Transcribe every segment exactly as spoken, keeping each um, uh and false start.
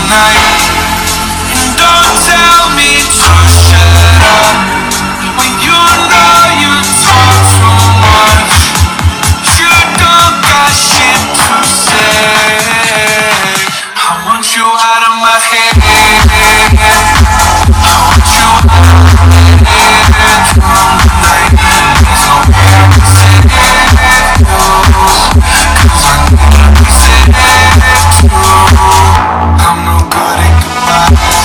night. And don't tell me to shut up when you know you talk too much. You don't got shit to say. I want you out of my head. I want you out of my head from the night. There's no way I can save you, 'cause I know I can save you. I'm no good at goodbyes.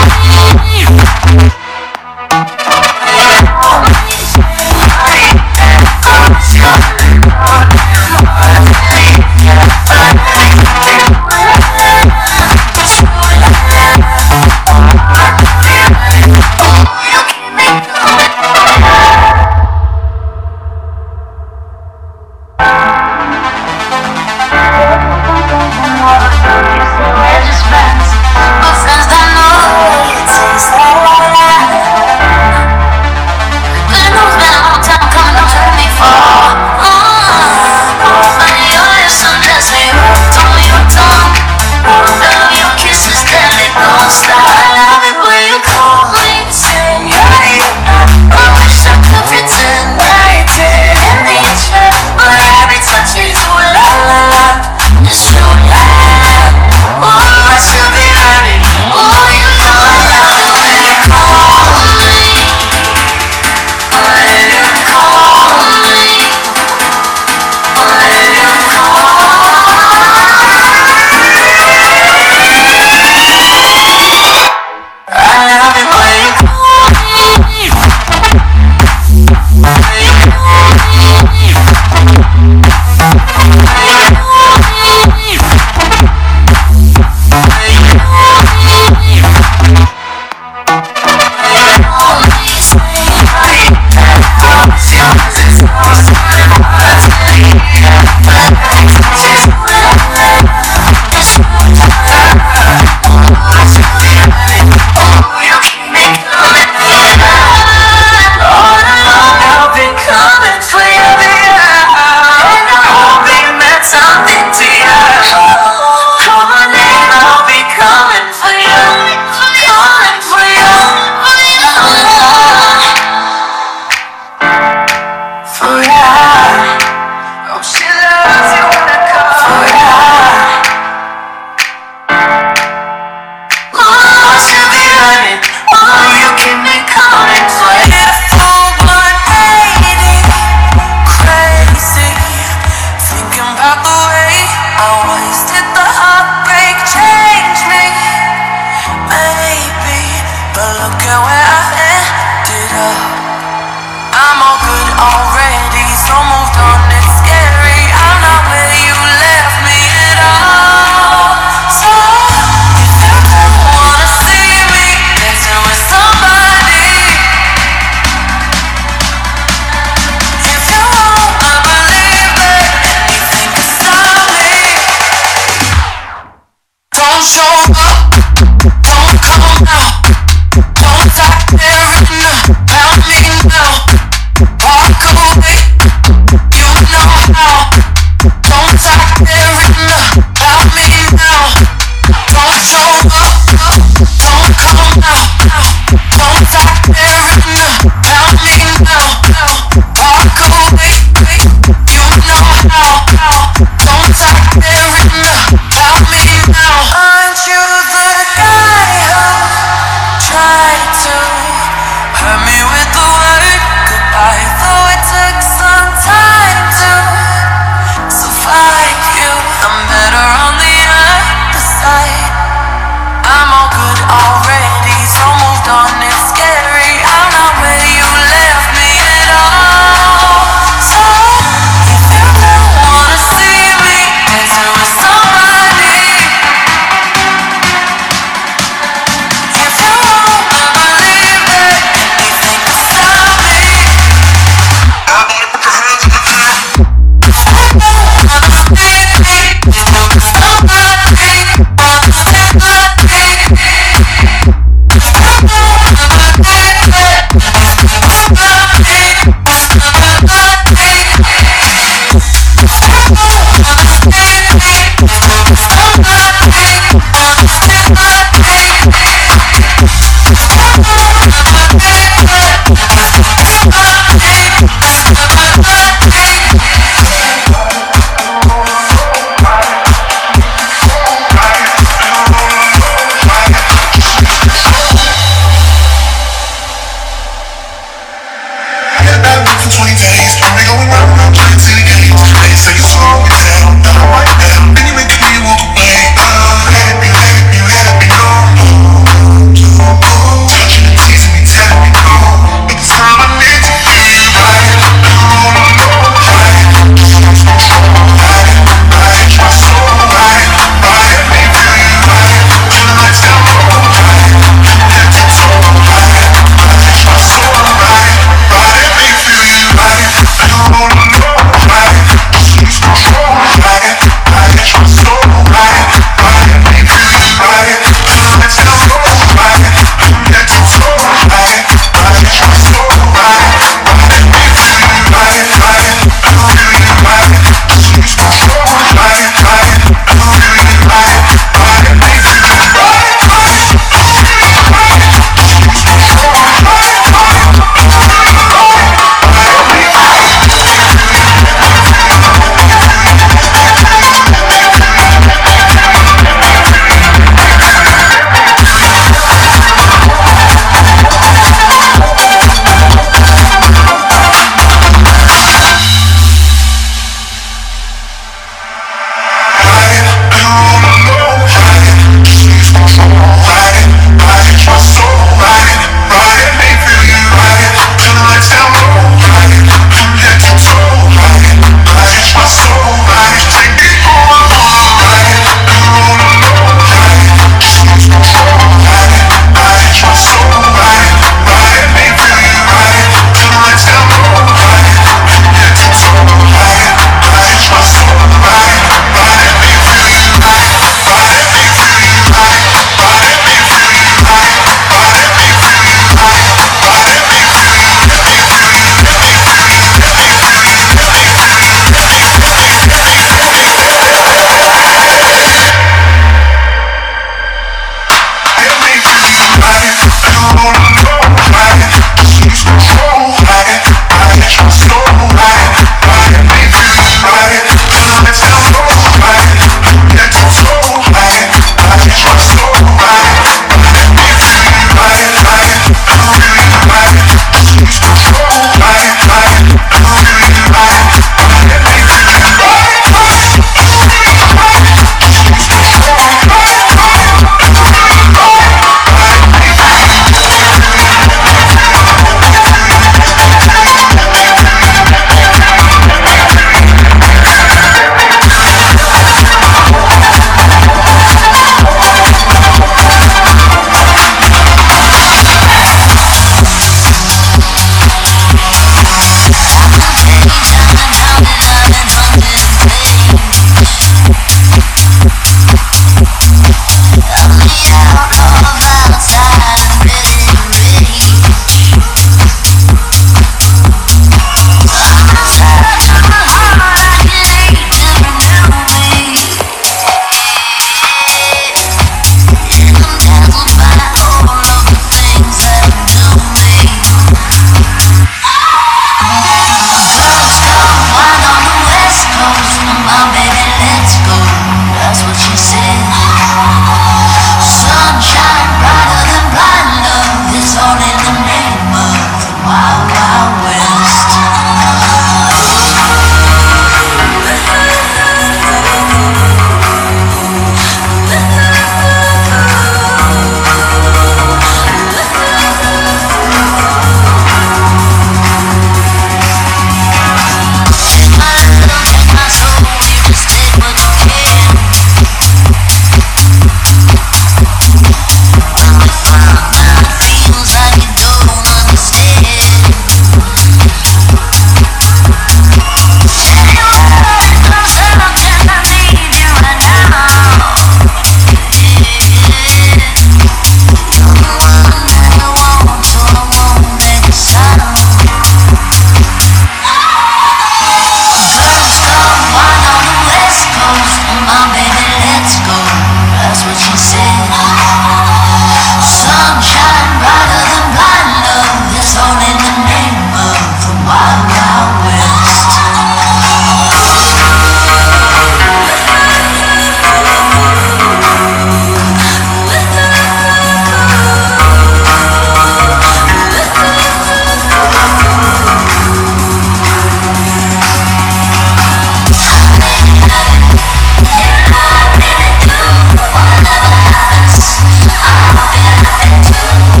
Thank you.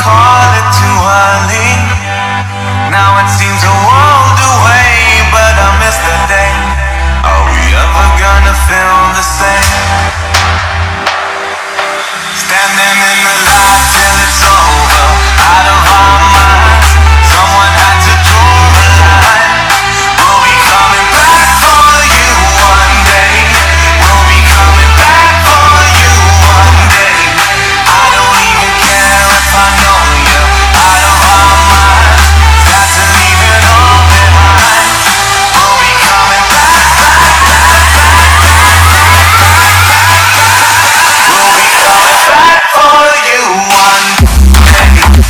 call it too early. Now it seems a world away, but I miss the day. Are we ever gonna feel the same? Standing in the light till it's over, out of our minds. Someone had to draw a line. We'll be coming back for you one day. We'll be coming back for you one day. I don't even care if I know you're out of our minds. Got to leave it all behind. We'll be coming back, back, back, back, back, back, back, back, back. We'll be coming back for you one day.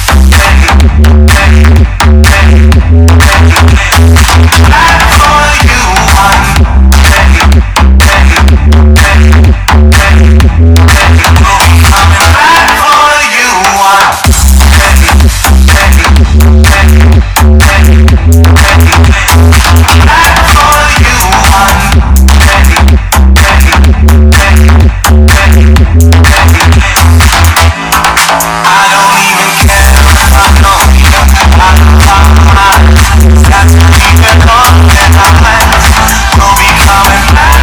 Back for you one day. We'll be coming back for you one day. Back for you one day. I don't even care if I know you're out of our minds. Got to leave it all behind. We'll be coming back.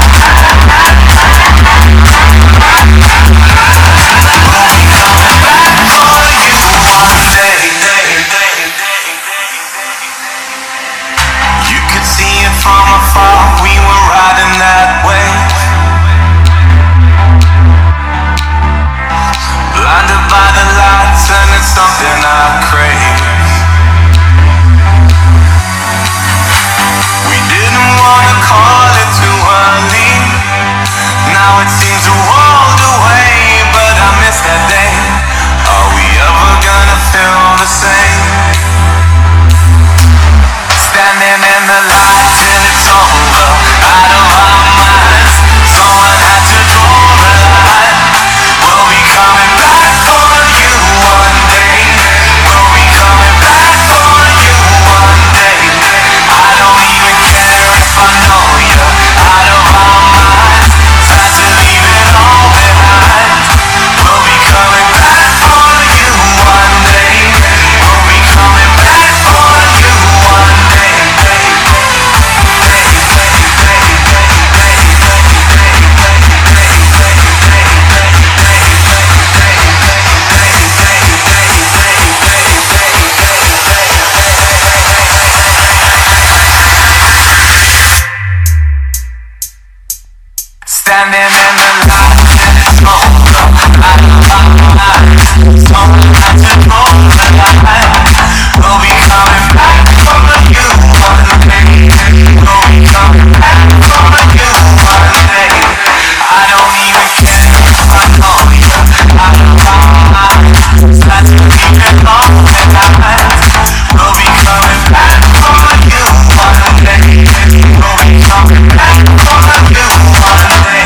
We'll be coming back for you one day. You could see it from afar. We were riding that way. Blinded by the lights, and it's something I crave. We didn't wanna call it too early. Now it seems a world away, but I miss that day. Are we ever gonna feel the same? Standing in the light till it's over, out of our minds. Someone had to draw a line. We'll be coming back for you one day. We'll be coming back for you one day. I don't even care if I know you're out of our minds. Got to leave it all behind. We'll be coming back for you one day. We'll be coming back for you one day. Standing in the light till it's over, out of our minds. Someone had to draw the line. We'll be coming back for you one day. We'll be coming back for you one day. I don't even care if I know you're out of our minds. Got to leave it all behind. We'll be coming back for you one day. We'll be coming back for you one day.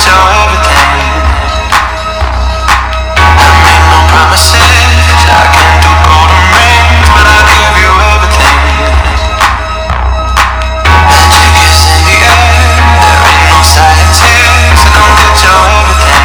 get your everything. I made no promises, I can't do golden rings, but I'll give you everything. Take kiss in the air, there ain't no silence here, so come get your everything.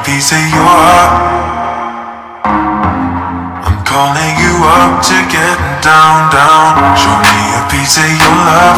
piece of your heart. I'm calling you up to get down, down. Show me a piece of your love.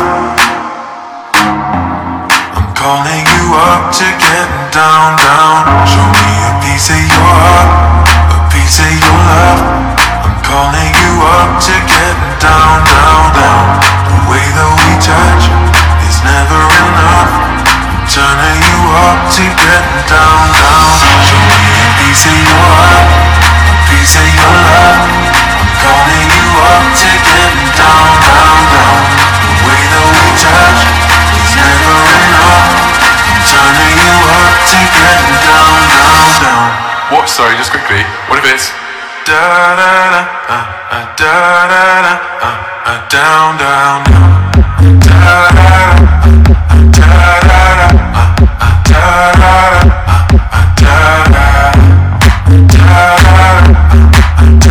I'm calling you up to get down, down. Show me a piece of your heart, a piece of your love. I'm calling you up to get down, down, down. The way that we touch is never enough. I'm turning you up to get down, down. Show me a piece of your heart, a piece of your love. I'm calling you up to get down, down, down. The way that we touch is never enough. I'm turning you up to get down, down, down. What? Sorry, just quickly. What if it's da da da uh, uh, da da da uh, uh, down, down, down. Da da da uh, da da da uh, uh, da da da uh, uh, da da da da da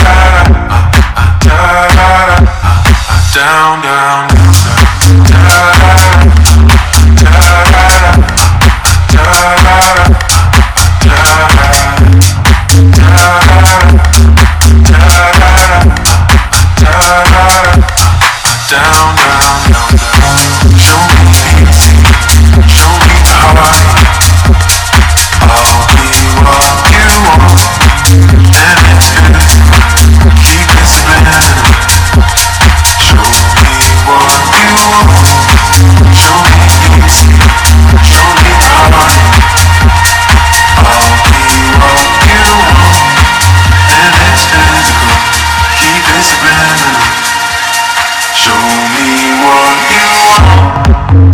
down, down, down. Down, down, down, down. Show me easy, show me how I. I'll be what you want, and it's good. Keep it spinning. Show me what you want. Show me easy, show me how I. I'll be what you want, and it's physical. Keep it spinning. Show me what you want.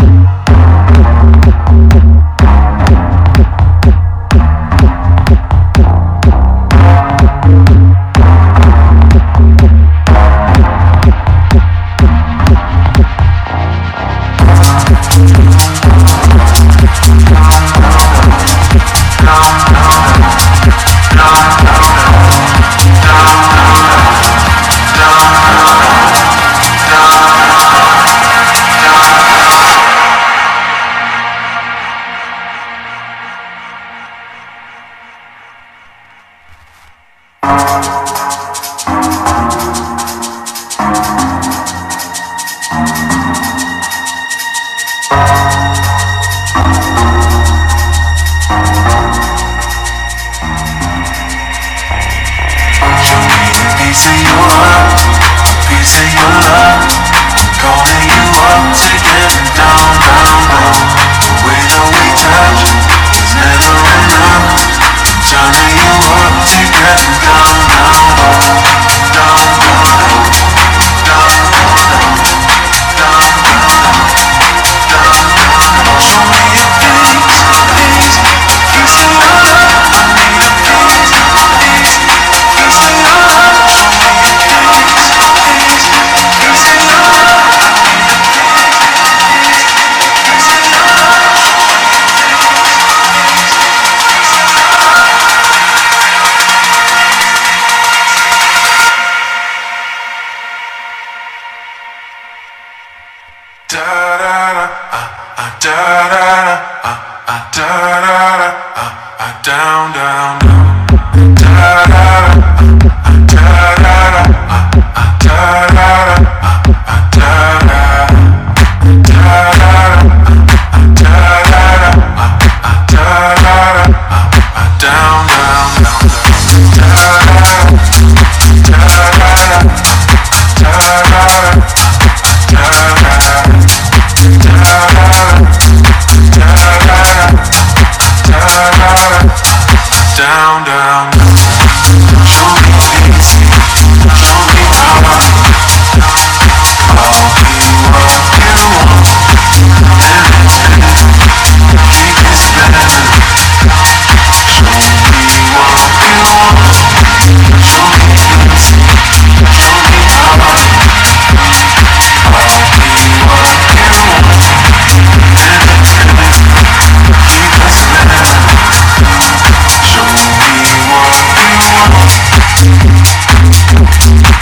Down, down, down. Da da da, da da da, da da da, da da da, down, down, down, down. Show me easy, show me how I. I'll be what you want, and it's good. Keep it spinning. Show me what you want. Show me easy, show me how I. I'll be what you want, and it's good. Keep it spinning. Show me what you want.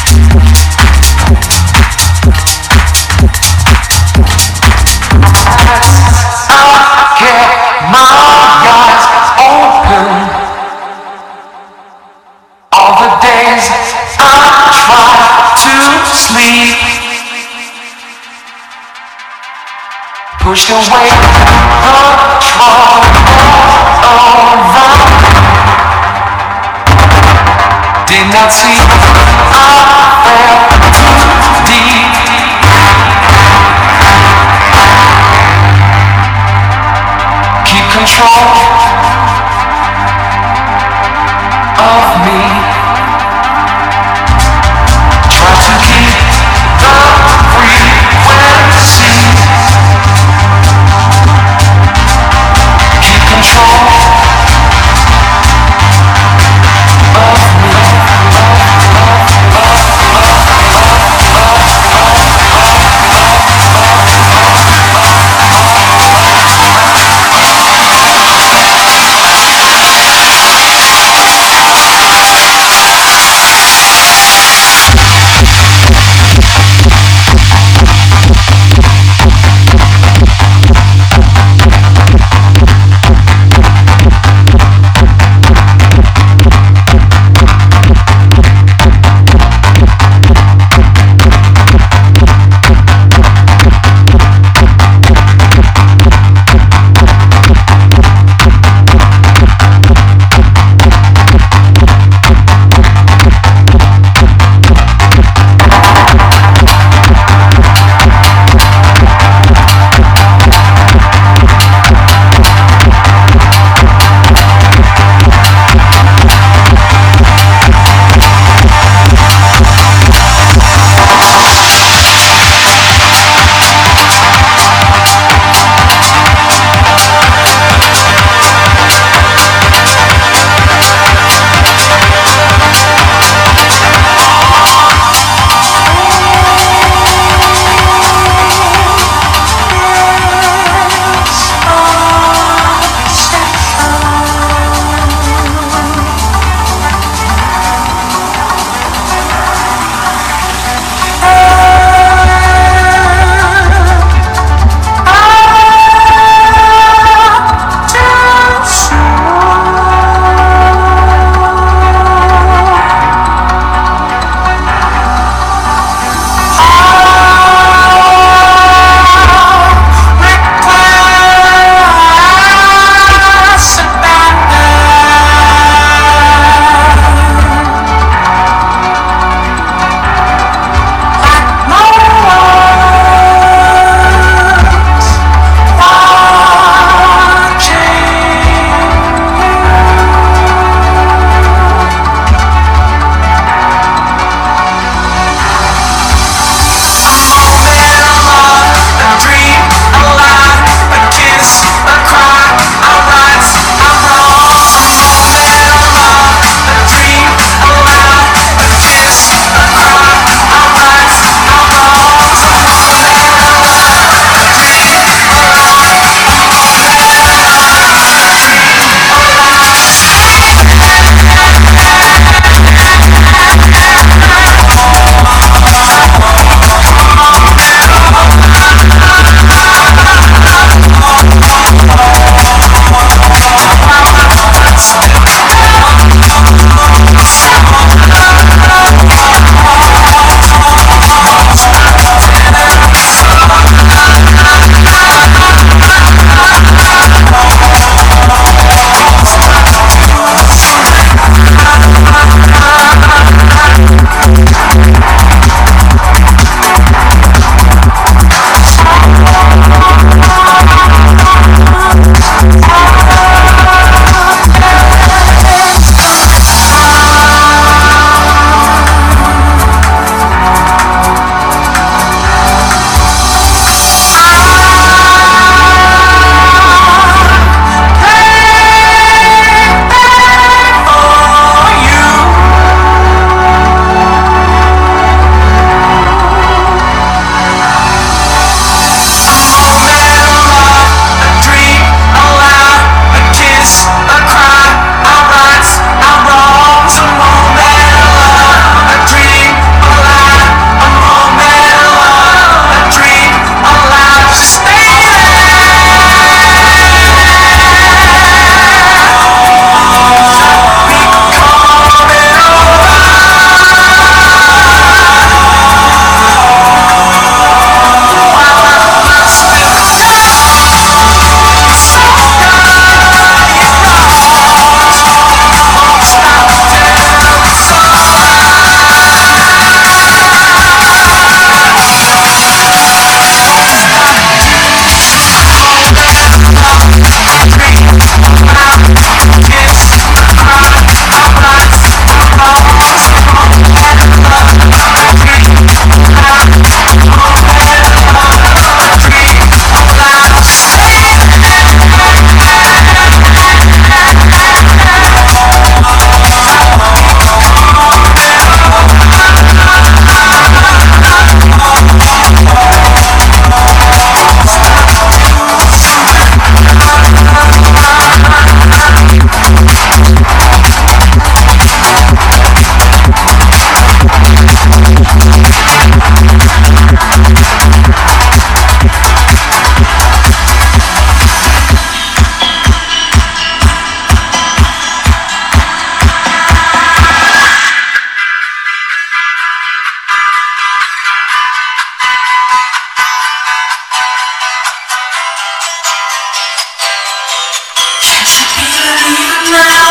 pushed away the wall over. Did not see I fell too deep. Keep control of me. Try to keep the frequency. Keep control of me. Of, of, of. Shut up.